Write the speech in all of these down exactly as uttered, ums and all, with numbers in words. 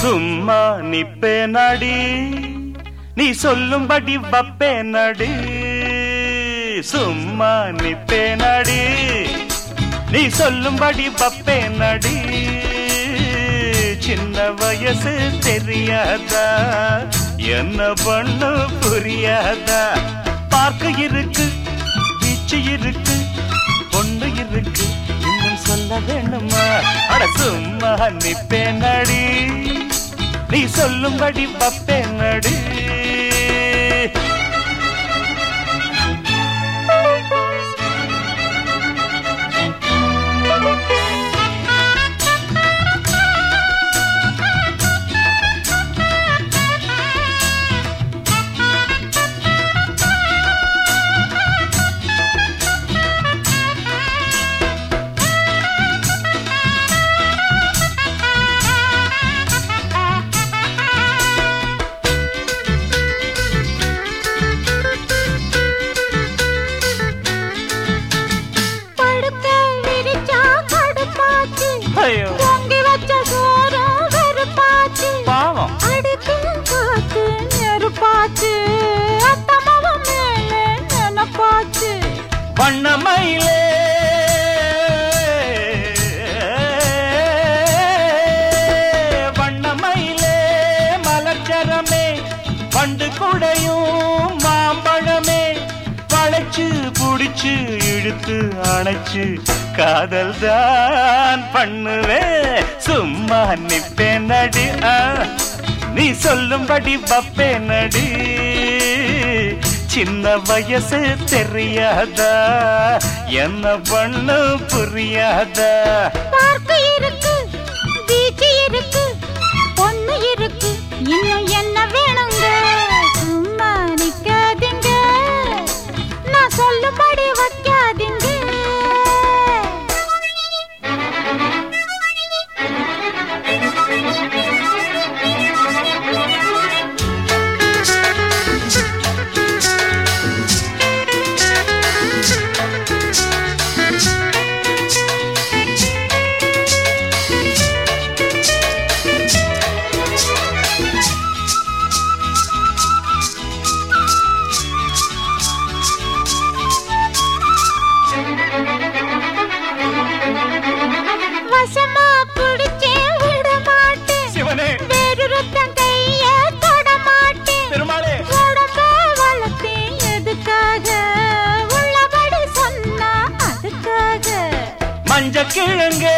சும்மா நிப்பே நடி நீ சொல்லும்படி வப்பே நடி சும்மா நிப்பே நடி நீ சொல்லும்படி வப்பே நடி சின்ன வயசு தெரியாதா என்ன பண்ணு புரியாதா பார்க்க இருக்கு பீச்சு இருக்கு பொண்ணு இருக்கு இன்னும் சொல்ல வேணுமா அட சும்மா நிப்பே நடி நீ சொல்லும்படி வப்பே நடி வண்ணமயிலே வண்ணமயிலே மலர்ச்சரமே பண்டு குடையும் மாம்பழமே வளைச்சு புடிச்சு இழுத்து அணைச்சு காதல் தான் பண்ணுவே சும்மா நிப்பே நடி நீ சொல்லும்படி வப்பே நடி சின்ன வயசு தெரியாதா என்ன பண்ணு புரியாதா பார்க்க இருக்கு பீச்சு இருக்கு பொண்ணு இருக்கு இன்னும் என்ன வேணுங்க சும்மா நிக்காதீங்க நான் சொல்லும்படி வைக்காதீங்க மஞ்ச கிழங்கே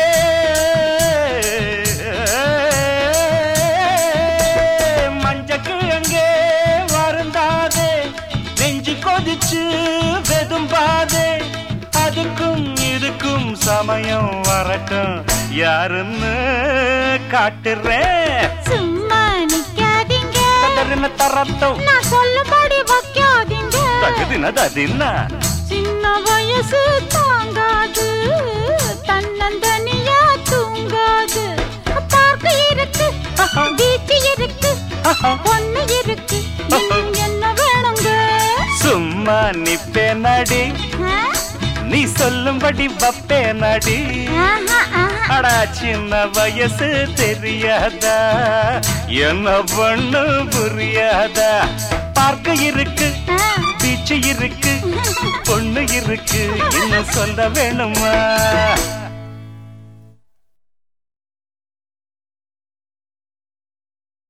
மஞ்ச கிழங்கே வருந்தாதே நெஞ்சு கொதிச்சு வெதும்பாதே அதுக்கும் இதுக்கும் சமயம் வரட்டும் யாருன்னு காட்டுறேன் சும்மா நிக்காதீங்க தரட்டும் நான் சொல்லும்படி வைக்காதீங்க தகுதினதா சின்ன வயசு தாங்காது தன்னந்தனியா தூங்காது பார்க்க இருக்கு பீச்சு இருக்கு பொண்ணு இருக்கு இன்னும் என்ன வேணுங்க சும்மா நிப்பே நடி நீ சொல்லும்படி வப்பே நடி அடா சின்ன வயசு தெரியாதா என்ன பண்ணு புரியாதா பார்க்க இருக்கு பீச்சு இருக்கு பொண்ணு இருக்கு இன்னும் சொல்ல வேணுமா